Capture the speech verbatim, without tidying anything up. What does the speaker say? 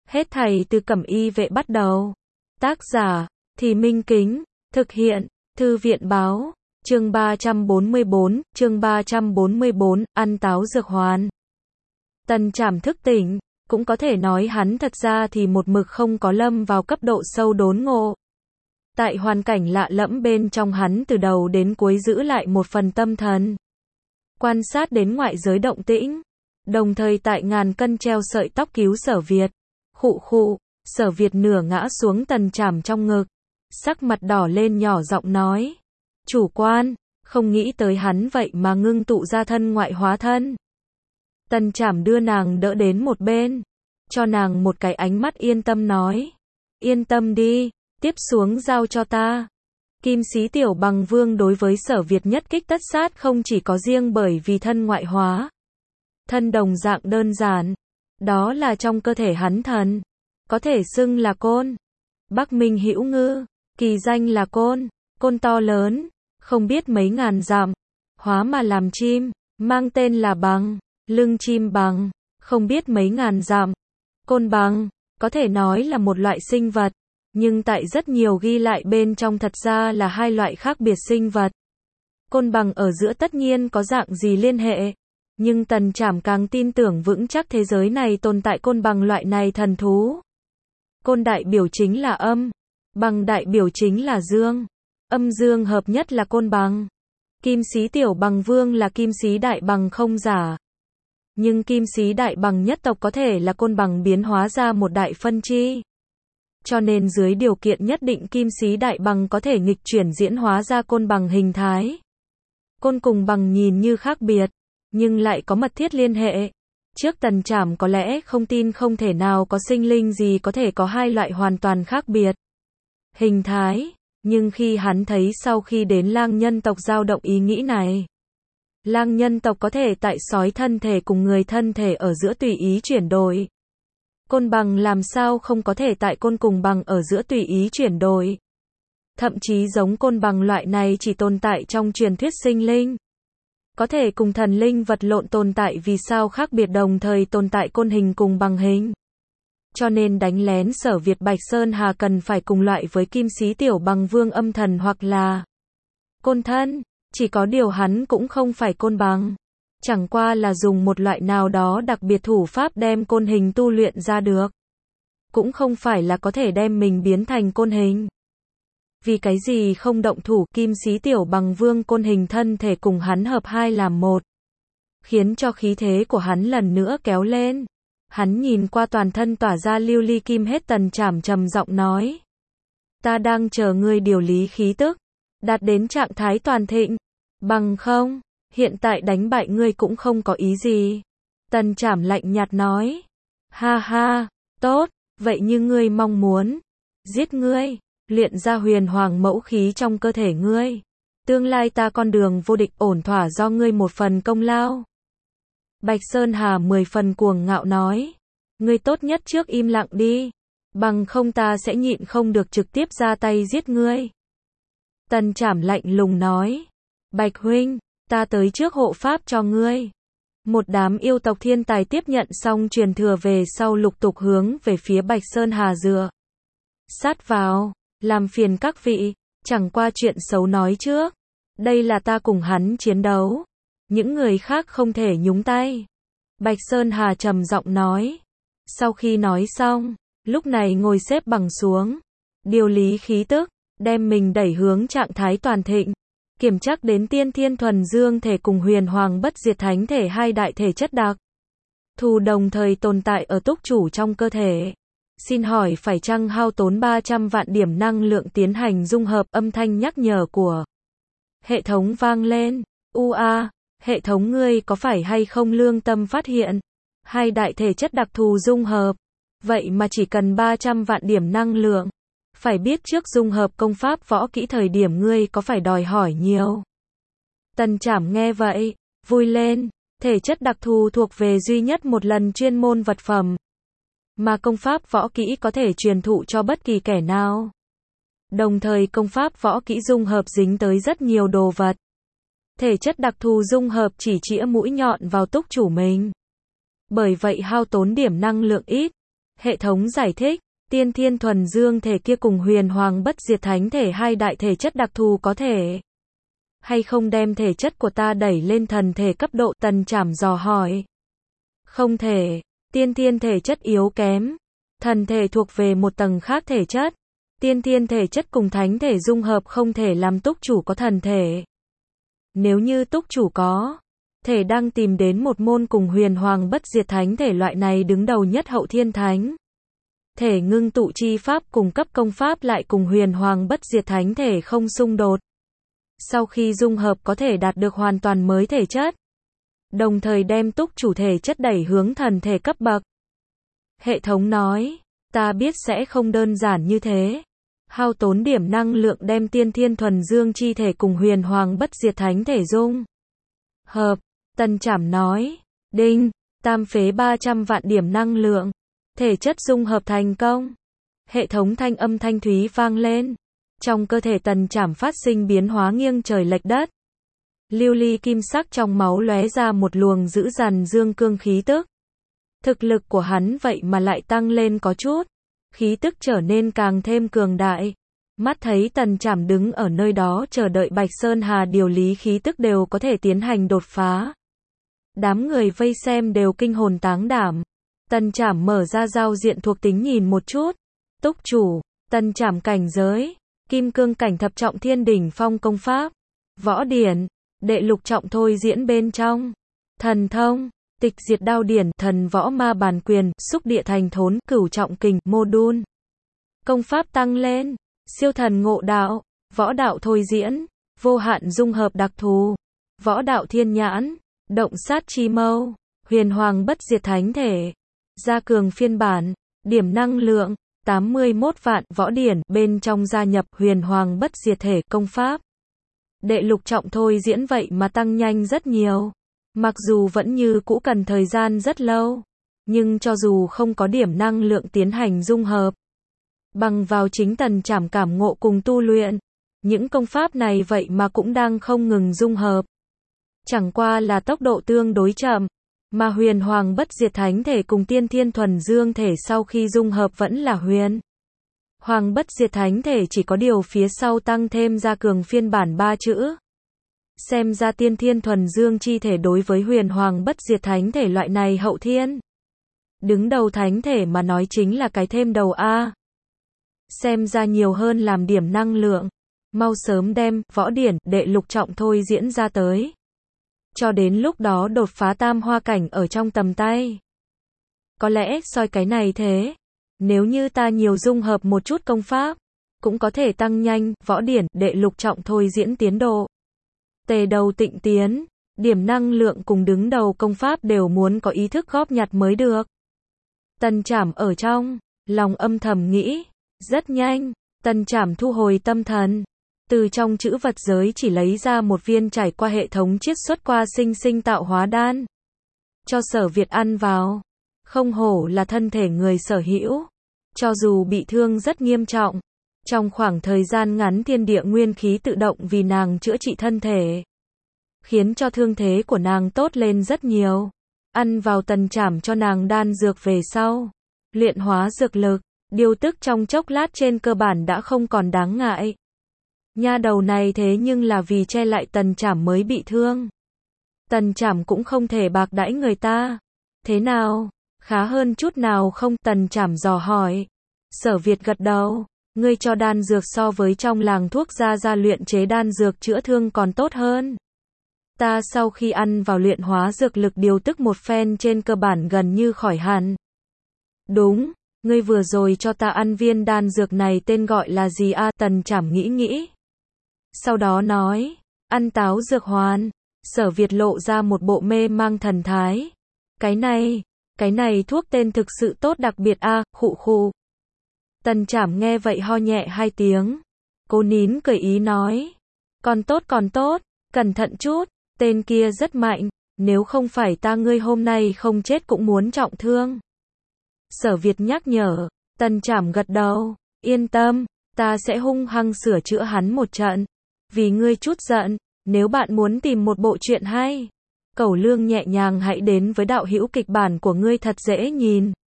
Hết thảy từ Cẩm Y Vệ bắt đầu. Tác giả, Thì Minh Kính, thực hiện, Thư viện báo, chương ba trăm bốn mươi bốn, chương ba trăm bốn mươi bốn, ăn táo dược hoàn. Tần Trảm thức tỉnh, cũng có thể nói hắn thật ra thì một mực không có lâm vào cấp độ sâu đốn ngộ. Tại hoàn cảnh lạ lẫm bên trong hắn từ đầu đến cuối giữ lại một phần tâm thần. Quan sát đến ngoại giới động tĩnh. Đồng thời tại ngàn cân treo sợi tóc cứu Sở Việt. Khụ khụ, Sở Việt nửa ngã xuống Tần Trảm trong ngực. Sắc mặt đỏ lên nhỏ giọng nói. Chủ quan, không nghĩ tới hắn vậy mà ngưng tụ ra thân ngoại hóa thân. Tần Trảm đưa nàng đỡ đến một bên. Cho nàng một cái ánh mắt yên tâm nói. Yên tâm đi, tiếp xuống giao cho ta. Kim Sĩ Tiểu Bằng Vương đối với Sở Việt nhất kích tất sát không chỉ có riêng bởi vì thân ngoại hóa. Thân đồng dạng đơn giản. Đó là trong cơ thể hắn thần. Có thể xưng là côn. Bắc Minh Hữu Ngư, kỳ danh là côn. Côn to lớn, không biết mấy ngàn dặm. Hóa mà làm chim, mang tên là bằng. Lưng chim bằng, không biết mấy ngàn dặm. Côn bằng, có thể nói là một loại sinh vật. Nhưng tại rất nhiều ghi lại bên trong thật ra là hai loại khác biệt sinh vật. Côn bằng ở giữa tất nhiên có dạng gì liên hệ. Nhưng Tần Trảm càng tin tưởng vững chắc thế giới này tồn tại côn bằng loại này thần thú. Côn đại biểu chính là âm. Bằng đại biểu chính là dương. Âm dương hợp nhất là côn bằng. Kim Sĩ Tiểu Bằng Vương là Kim Sĩ Đại Bằng không giả. Nhưng Kim Sĩ Đại Bằng nhất tộc có thể là côn bằng biến hóa ra một đại phân chi. Cho nên dưới điều kiện nhất định Kim Sĩ Đại Bằng có thể nghịch chuyển diễn hóa ra côn bằng hình thái. Côn cùng bằng nhìn như khác biệt, nhưng lại có mật thiết liên hệ. Trước Tần Trảm có lẽ không tin không thể nào có sinh linh gì có thể có hai loại hoàn toàn khác biệt hình thái, nhưng khi hắn thấy sau khi đến lang nhân tộc dao động ý nghĩ này. Lang nhân tộc có thể tại sói thân thể cùng người thân thể ở giữa tùy ý chuyển đổi. Côn bằng làm sao không có thể tại côn cùng bằng ở giữa tùy ý chuyển đổi. Thậm chí giống côn bằng loại này chỉ tồn tại trong truyền thuyết sinh linh. Có thể cùng thần linh vật lộn tồn tại vì sao khác biệt đồng thời tồn tại côn hình cùng bằng hình. Cho nên đánh lén Sở Việt Bạch Sơn Hà cần phải cùng loại với Kim Sĩ Tiểu Bằng Vương âm thần hoặc là côn thân. Chỉ có điều hắn cũng không phải côn bằng. Chẳng qua là dùng một loại nào đó đặc biệt thủ pháp đem côn hình tu luyện ra được. Cũng không phải là có thể đem mình biến thành côn hình. Vì cái gì không động thủ Kim Sĩ Tiểu Bằng Vương côn hình thân thể cùng hắn hợp hai làm một. Khiến cho khí thế của hắn lần nữa kéo lên. Hắn nhìn qua toàn thân tỏa ra lưu ly kim hết Tần Trảm trầm giọng nói. Ta đang chờ ngươi điều lý khí tức. Đạt đến trạng thái toàn thịnh. Bằng không, hiện tại đánh bại ngươi cũng không có ý gì. Tần Trảm lạnh nhạt nói. Ha ha, tốt, vậy như ngươi mong muốn. Giết ngươi, luyện ra huyền hoàng mẫu khí trong cơ thể ngươi. Tương lai ta con đường vô địch ổn thỏa do ngươi một phần công lao. Bạch Sơn Hà mười phần cuồng ngạo nói. Ngươi tốt nhất trước im lặng đi. Bằng không ta sẽ nhịn không được trực tiếp ra tay giết ngươi. Tần Trảm lạnh lùng nói. Bạch huynh, ta tới trước hộ pháp cho ngươi. Một đám yêu tộc thiên tài tiếp nhận xong truyền thừa về sau lục tục hướng về phía Bạch Sơn Hà dựa. Sát vào, làm phiền các vị, chẳng qua chuyện xấu nói trước. Đây là ta cùng hắn chiến đấu. Những người khác không thể nhúng tay. Bạch Sơn Hà trầm giọng nói. Sau khi nói xong, lúc này ngồi xếp bằng xuống. Điều lý khí tức, đem mình đẩy hướng trạng thái toàn thịnh. Kiểm chắc đến tiên thiên thuần dương thể cùng huyền hoàng bất diệt thánh thể hai đại thể chất đặc thù đồng thời tồn tại ở túc chủ trong cơ thể. Xin hỏi phải chăng hao tốn ba trăm vạn điểm năng lượng tiến hành dung hợp âm thanh nhắc nhở của hệ thống vang lên. U a, hệ thống ngươi có phải hay không lương tâm phát hiện. Hai đại thể chất đặc thù dung hợp. Vậy mà chỉ cần ba trăm vạn điểm năng lượng. Phải biết trước dung hợp công pháp võ kỹ thời điểm ngươi có phải đòi hỏi nhiều. Tần Trảm nghe vậy, vui lên, thể chất đặc thù thuộc về duy nhất một lần chuyên môn vật phẩm. Mà công pháp võ kỹ có thể truyền thụ cho bất kỳ kẻ nào. Đồng thời công pháp võ kỹ dung hợp dính tới rất nhiều đồ vật. Thể chất đặc thù dung hợp chỉ chĩa mũi nhọn vào túc chủ mình. Bởi vậy hao tốn điểm năng lượng ít. Hệ thống giải thích, tiên thiên thuần dương thể kia cùng huyền hoàng bất diệt thánh thể hai đại thể chất đặc thù có thể hay không đem thể chất của ta đẩy lên thần thể cấp độ? Tần Trảm dò hỏi. Không thể, tiên thiên thể chất yếu kém, thần thể thuộc về một tầng khác thể chất, tiên thiên thể chất cùng thánh thể dung hợp không thể làm túc chủ có thần thể. Nếu như túc chủ có thể đang tìm đến một môn cùng huyền hoàng bất diệt thánh thể loại này đứng đầu nhất hậu thiên thánh thể ngưng tụ chi pháp cùng cấp công pháp lại cùng huyền hoàng bất diệt thánh thể không xung đột. Sau khi dung hợp có thể đạt được hoàn toàn mới thể chất, đồng thời đem túc chủ thể chất đẩy hướng thần thể cấp bậc. Hệ thống nói, ta biết sẽ không đơn giản như thế. Hao tốn điểm năng lượng đem tiên thiên thuần dương chi thể cùng huyền hoàng bất diệt thánh thể dung hợp. Tần Trảm nói, đinh, tam phế ba trăm vạn điểm năng lượng. Thể chất dung hợp thành công. Hệ thống thanh âm thanh thúy vang lên. Trong cơ thể Tần Trảm phát sinh biến hóa nghiêng trời lệch đất. Lưu ly kim sắc trong máu lóe ra một luồng dữ dằn dương cương khí tức. Thực lực của hắn vậy mà lại tăng lên có chút. Khí tức trở nên càng thêm cường đại. Mắt thấy Tần Trảm đứng ở nơi đó chờ đợi Bạch Sơn Hà điều lý khí tức đều có thể tiến hành đột phá. Đám người vây xem đều kinh hồn táng đảm. Tần Trảm mở ra giao diện thuộc tính nhìn một chút. Túc chủ, Tần Trảm cảnh giới, kim cương cảnh thập trọng thiên đỉnh phong công pháp, võ điển, đệ lục trọng thôi diễn bên trong, thần thông, tịch diệt đao điển, thần võ ma bàn quyền, xúc địa thành thốn, cửu trọng kình, mô đun. Công pháp tăng lên, siêu thần ngộ đạo, võ đạo thôi diễn, vô hạn dung hợp đặc thù, võ đạo thiên nhãn, động sát chi mâu, huyền hoàng bất diệt thánh thể, gia cường phiên bản, điểm năng lượng, tám mươi mốt vạn, võ điển, bên trong gia nhập huyền hoàng bất diệt thể công pháp. Đệ lục trọng thôi diễn vậy mà tăng nhanh rất nhiều. Mặc dù vẫn như cũ cần thời gian rất lâu, nhưng cho dù không có điểm năng lượng tiến hành dung hợp, bằng vào chính Tần Trảm cảm ngộ cùng tu luyện, những công pháp này vậy mà cũng đang không ngừng dung hợp. Chẳng qua là tốc độ tương đối chậm, mà huyền hoàng bất diệt thánh thể cùng tiên thiên thuần dương thể sau khi dung hợp vẫn là huyền hoàng bất diệt thánh thể, chỉ có điều phía sau tăng thêm gia cường phiên bản ba chữ. Xem ra tiên thiên thuần dương chi thể đối với huyền hoàng bất diệt thánh thể loại này hậu thiên đứng đầu thánh thể mà nói chính là cái thêm đầu A. Xem ra nhiều hơn làm điểm năng lượng, mau sớm đem võ điển đệ lục trọng thôi diễn ra tới. Cho đến lúc đó đột phá tam hoa cảnh ở trong tầm tay. Có lẽ soi cái này thế, nếu như ta nhiều dung hợp một chút công pháp, cũng có thể tăng nhanh võ điển đệ lục trọng thôi diễn tiến độ. Tề đầu tịnh tiến, điểm năng lượng cùng đứng đầu công pháp đều muốn có ý thức góp nhặt mới được. Tần Trảm ở trong lòng âm thầm nghĩ. Rất nhanh, Tần Trảm thu hồi tâm thần, từ trong chữ vật giới chỉ lấy ra một viên trải qua hệ thống chiết xuất qua sinh sinh tạo hóa đan, cho Sở Việt ăn vào. Không hổ là thân thể người sở hữu, cho dù bị thương rất nghiêm trọng, trong khoảng thời gian ngắn thiên địa nguyên khí tự động vì nàng chữa trị thân thể, khiến cho thương thế của nàng tốt lên rất nhiều. Ăn vào Tần Trảm cho nàng đan dược về sau, luyện hóa dược lực, điều tức trong chốc lát trên cơ bản đã không còn đáng ngại. Nha đầu này thế nhưng là vì che lại Tần Trảm mới bị thương. Tần Trảm cũng không thể bạc đãi người ta. Thế nào? Khá hơn chút nào không? Tần Trảm dò hỏi. Sở Việt gật đầu. Ngươi cho đan dược so với trong làng thuốc gia gia luyện chế đan dược chữa thương còn tốt hơn. Ta sau khi ăn vào luyện hóa dược lực điều tức một phen trên cơ bản gần như khỏi hẳn. Đúng, ngươi vừa rồi cho ta ăn viên đan dược này tên gọi là gì a? À, Tần Trảm nghĩ nghĩ. Sau đó nói, ăn táo dược hoàn. Sở Việt lộ ra một bộ mê mang thần thái. Cái này, cái này thuốc tên thực sự tốt đặc biệt a, à, khụ khụ. Tần Trảm nghe vậy ho nhẹ hai tiếng. Cô nín cười ý nói, còn tốt còn tốt, cẩn thận chút, tên kia rất mạnh, nếu không phải ta ngươi hôm nay không chết cũng muốn trọng thương. Sở Việt nhắc nhở. Tần Trảm gật đầu, yên tâm, ta sẽ hung hăng sửa chữa hắn một trận. Vì ngươi chút giận, nếu bạn muốn tìm một bộ truyện hay, cẩu lương nhẹ nhàng hãy đến với đạo hữu kịch bản của ngươi thật dễ nhìn.